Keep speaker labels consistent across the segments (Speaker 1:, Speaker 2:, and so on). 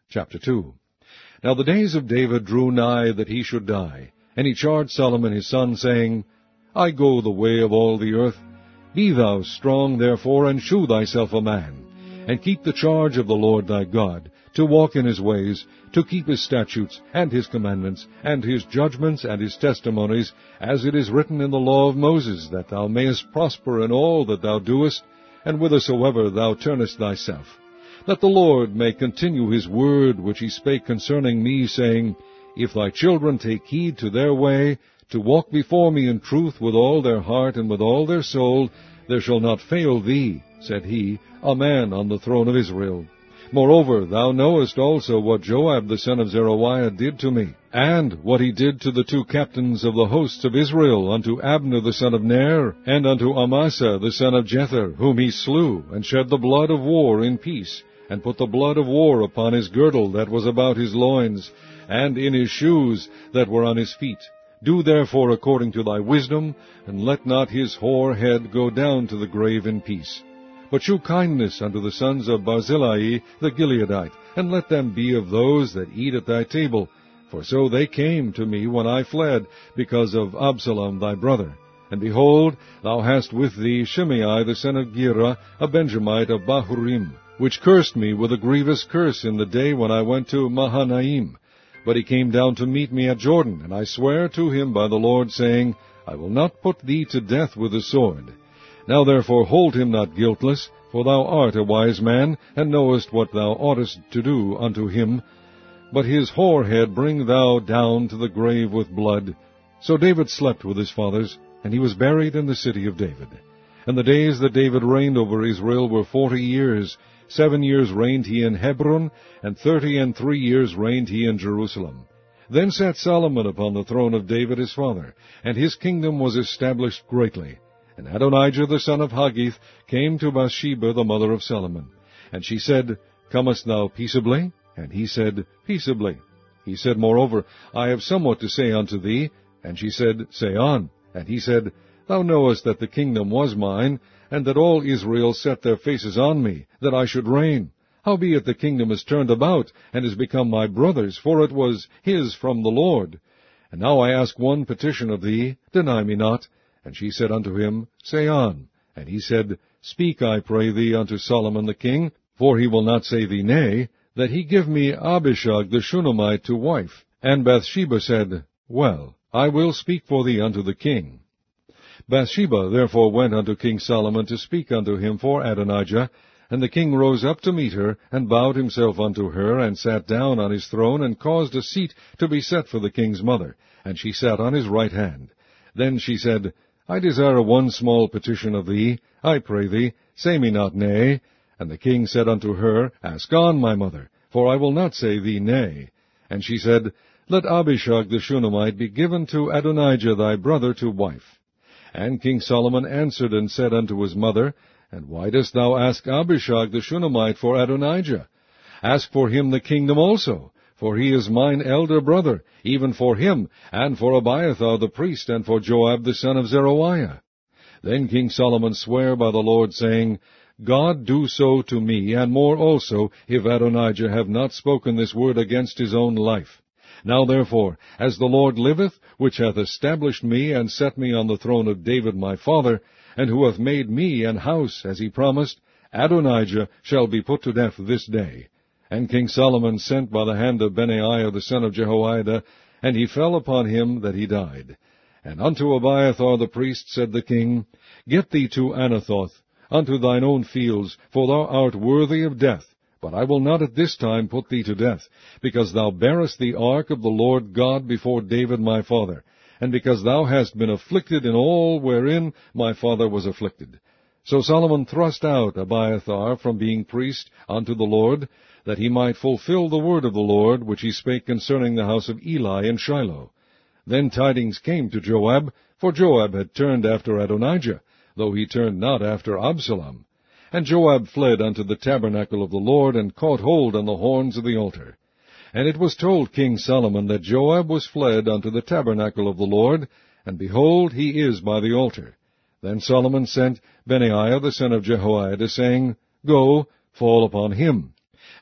Speaker 1: Chapter 2. Now the days of David drew nigh that he should die, and he charged Solomon his son, saying, I go the way of all the earth. Be thou strong, therefore, and shew thyself a man, and keep the charge of the Lord thy God, to walk in his ways, to keep his statutes, and his commandments, and his judgments, and his testimonies, as it is written in the law of Moses, that thou mayest prosper in all that thou doest, and whithersoever thou turnest thyself. That the Lord may continue his word which he spake concerning me, saying, If thy children take heed to their way, to walk before me in truth with all their heart and with all their soul, there shall not fail thee, said he, a man on the throne of Israel. Moreover, thou knowest also what Joab the son of Zeruiah did to me, and what he did to the two captains of the hosts of Israel, unto Abner the son of Ner, and unto Amasa the son of Jether, whom he slew, and shed the blood of war in peace, and put the blood of war upon his girdle that was about his loins, and in his shoes that were on his feet. Do therefore according to thy wisdom, and let not his hoar head go down to the grave in peace. But shew kindness unto the sons of Barzillai the Gileadite, and let them be of those that eat at thy table. For so they came to me when I fled, because of Absalom thy brother. And behold, thou hast with thee Shimei the son of Gera, a Benjamite of Bahurim, which cursed me with a grievous curse in the day when I went to Mahanaim. But he came down to meet me at Jordan, and I sware to him by the Lord, saying, I will not put thee to death with the sword. Now therefore hold him not guiltless, for thou art a wise man, and knowest what thou oughtest to do unto him. But his hoar head bring thou down to the grave with blood. So David slept with his fathers, and he was buried in the city of David. And the days that David reigned over Israel were 40 years. 7 years reigned he in Hebron, and 33 years reigned he in Jerusalem. Then sat Solomon upon the throne of David his father, and his kingdom was established greatly. And Adonijah the son of Haggith came to Bathsheba the mother of Solomon. And she said, Comest thou peaceably? And he said, Peaceably. He said, Moreover, I have somewhat to say unto thee. And she said, Say on. And he said, Thou knowest that the kingdom was mine, and that all Israel set their faces on me, that I should reign. Howbeit the kingdom is turned about, and is become my brother's, for it was his from the Lord. And now I ask one petition of thee, deny me not. And she said unto him, Say on. And he said, Speak, I pray thee, unto Solomon the king, for he will not say thee nay, that he give me Abishag the Shunammite to wife. And Bathsheba said, Well, I will speak for thee unto the king. Bathsheba therefore went unto King Solomon to speak unto him for Adonijah, and the king rose up to meet her, and bowed himself unto her, and sat down on his throne, and caused a seat to be set for the king's mother, and she sat on his right hand. Then she said, I desire one small petition of thee. I pray thee, say me not nay. And the king said unto her, Ask on, my mother, for I will not say thee nay. And she said, Let Abishag the Shunammite be given to Adonijah thy brother to wife. And King Solomon answered and said unto his mother, And why dost thou ask Abishag the Shunammite for Adonijah? Ask for him the kingdom also, for he is mine elder brother, even for him, and for Abiathar the priest, and for Joab the son of Zeruiah. Then King Solomon sware by the Lord, saying, God do so to me, and more also, if Adonijah have not spoken this word against his own life. Now therefore, as the Lord liveth, which hath established me, and set me on the throne of David my father, and who hath made me an house, as he promised, Adonijah shall be put to death this day. And King Solomon sent by the hand of Benaiah the son of Jehoiada, and he fell upon him that he died. And unto Abiathar the priest said the king, Get thee to Anathoth, unto thine own fields, for thou art worthy of death. But I will not at this time put thee to death, because thou bearest the ark of the Lord God before David my father, and because thou hast been afflicted in all wherein my father was afflicted. So Solomon thrust out Abiathar from being priest unto the Lord, that he might fulfill the word of the Lord, which he spake concerning the house of Eli in Shiloh. Then tidings came to Joab, for Joab had turned after Adonijah, though he turned not after Absalom. And Joab fled unto the tabernacle of the Lord, and caught hold on the horns of the altar. And it was told King Solomon that Joab was fled unto the tabernacle of the Lord, and behold, he is by the altar. Then Solomon sent Benaiah the son of Jehoiada, saying, Go, fall upon him.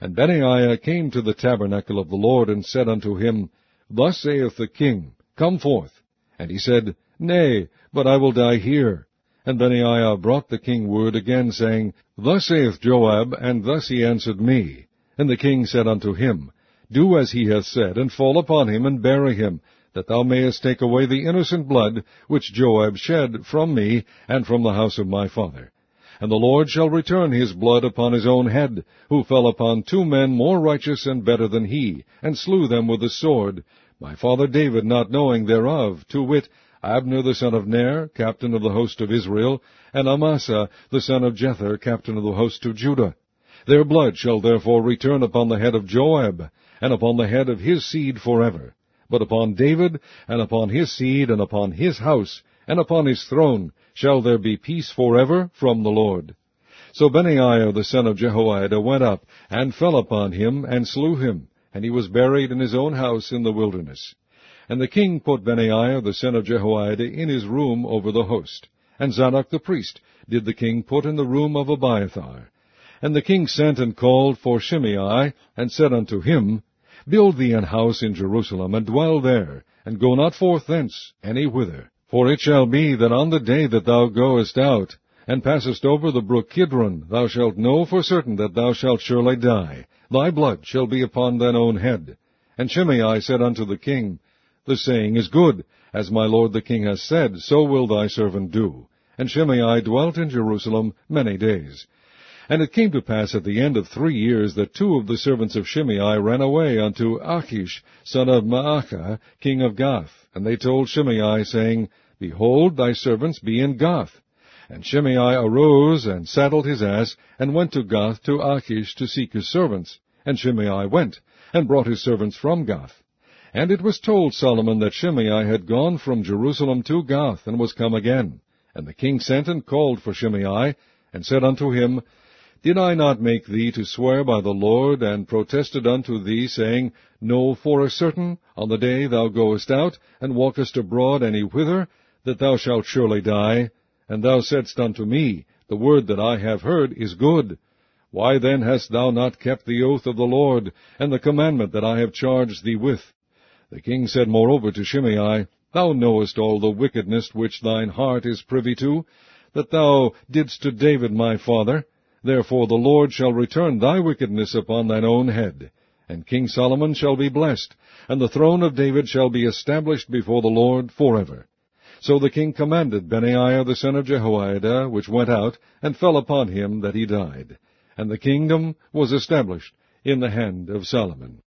Speaker 1: And Benaiah came to the tabernacle of the Lord, and said unto him, Thus saith the king, Come forth. And he said, Nay, but I will die here. And Benaiah brought the king word again, saying, Thus saith Joab, and thus he answered me. And the king said unto him, Do as he hath said, and fall upon him, and bury him, that thou mayest take away the innocent blood which Joab shed from me, and from the house of my father. And the Lord shall return his blood upon his own head, who fell upon 2 men more righteous and better than he, and slew them with the sword, my father David not knowing thereof, to wit, Abner the son of Ner, captain of the host of Israel, and Amasa the son of Jether, captain of the host of Judah. Their blood shall therefore return upon the head of Joab, and upon the head of his seed forever. But upon David, and upon his seed, and upon his house, and upon his throne, shall there be peace forever from the Lord. So Benaiah the son of Jehoiada went up, and fell upon him, and slew him, and he was buried in his own house in the wilderness. And the king put Benaiah the son of Jehoiada in his room over the host. And Zadok the priest did the king put in the room of Abiathar. And the king sent and called for Shimei, and said unto him, Build thee an house in Jerusalem, and dwell there, and go not forth thence any whither. For it shall be that on the day that thou goest out, and passest over the brook Kidron, thou shalt know for certain that thou shalt surely die. Thy blood shall be upon thine own head. And Shimei said unto the king, The saying is good. As my lord the king has said, so will thy servant do. And Shimei dwelt in Jerusalem many days. And it came to pass at the end of 3 years that 2 of the servants of Shimei ran away unto Achish, son of Maachah, king of Gath. And they told Shimei, saying, Behold, thy servants be in Gath. And Shimei arose, and saddled his ass, and went to Gath to Achish to seek his servants. And Shimei went, and brought his servants from Gath. And it was told Solomon that Shimei had gone from Jerusalem to Gath, and was come again. And the king sent and called for Shimei, and said unto him, Did I not make thee to swear by the Lord, and protested unto thee, saying, Know for a certain, on the day thou goest out, and walkest abroad any whither, that thou shalt surely die? And thou saidst unto me, The word that I have heard is good. Why then hast thou not kept the oath of the Lord, and the commandment that I have charged thee with? The king said moreover to Shimei, Thou knowest all the wickedness which thine heart is privy to, that thou didst to David my father. Therefore the Lord shall return thy wickedness upon thine own head. And King Solomon shall be blessed, and the throne of David shall be established before the Lord forever. So the king commanded Benaiah the son of Jehoiada, which went out, and fell upon him that he died. And the kingdom was established in the hand of Solomon.